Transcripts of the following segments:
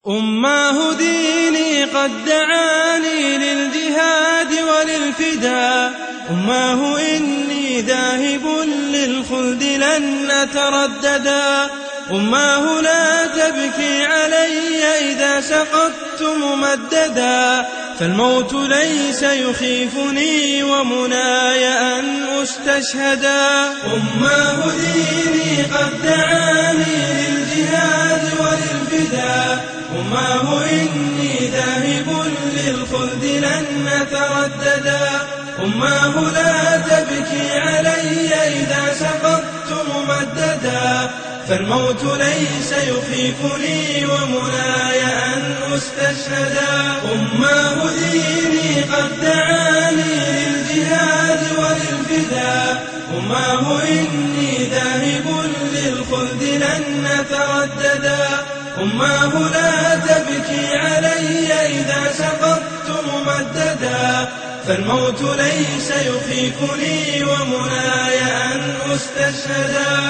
أماه ديني قد دعاني للجهاد وللفداء، أماه إني ذاهب للخلد لن أترددا، أماه لا تبكي علي إذا سقطت ممددا، فالموت ليس يخيفني ومناي أن أستشهدا. أماه ديني قد دعاني للجهاد وللفداء، أماه إني ذاهب للخلد لن أترددا، أماه لا تبكي علي إذا سقطت ممددا، فالموت ليس يخيفني ومناي أن أستشهدا. أماه ديني قد دعاني للجهاد وللفداء، أماه إني ذاهب للخلد لن أترددا، أماه لا تبكي علي إذا سقطت ممددا، فالموت ليس يخيفني ومناي أن أستشهدا.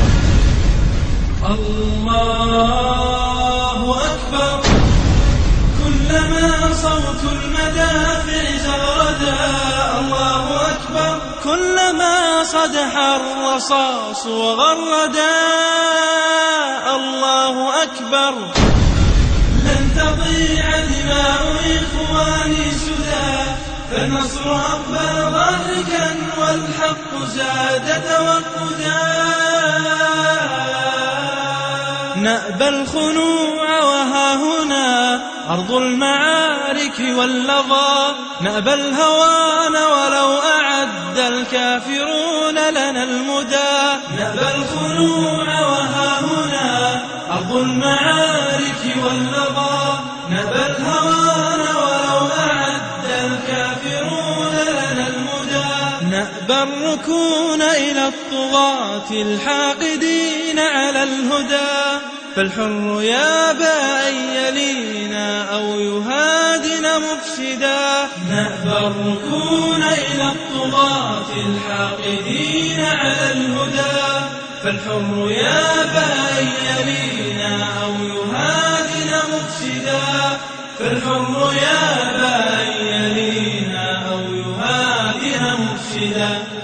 الله أكبر، كلما صوت المدافع زغردا، الله أكبر، كلما صدح الرصاص وغردا، الله أكبر، لن تضيع دماء إخواني سدى، فالنصر أقبل ضاحكا والحق زاد توقدا. نأبى الخنوع وها هنا أرض المعارك واللظى، نأبى الهوان ولو أعد الكافرون لنا المدى، نأبى الخنوع وها هنا أرض المعارك واللظى، نأبى الهوان ولو أعد الكافرون لنا المدى، نأبى الركون إلى الطغاة الحاقدين على الهدى، فالحر يابى أن يلينا أو يهادنا مفسدا، نأبى الركون إلى الطغاة الحاقدين على الهدى، فالحر يابى أن يلينا أو يهادنا مفسدا، فالحر يابى أن يلينا أو يهادنا مفسدا.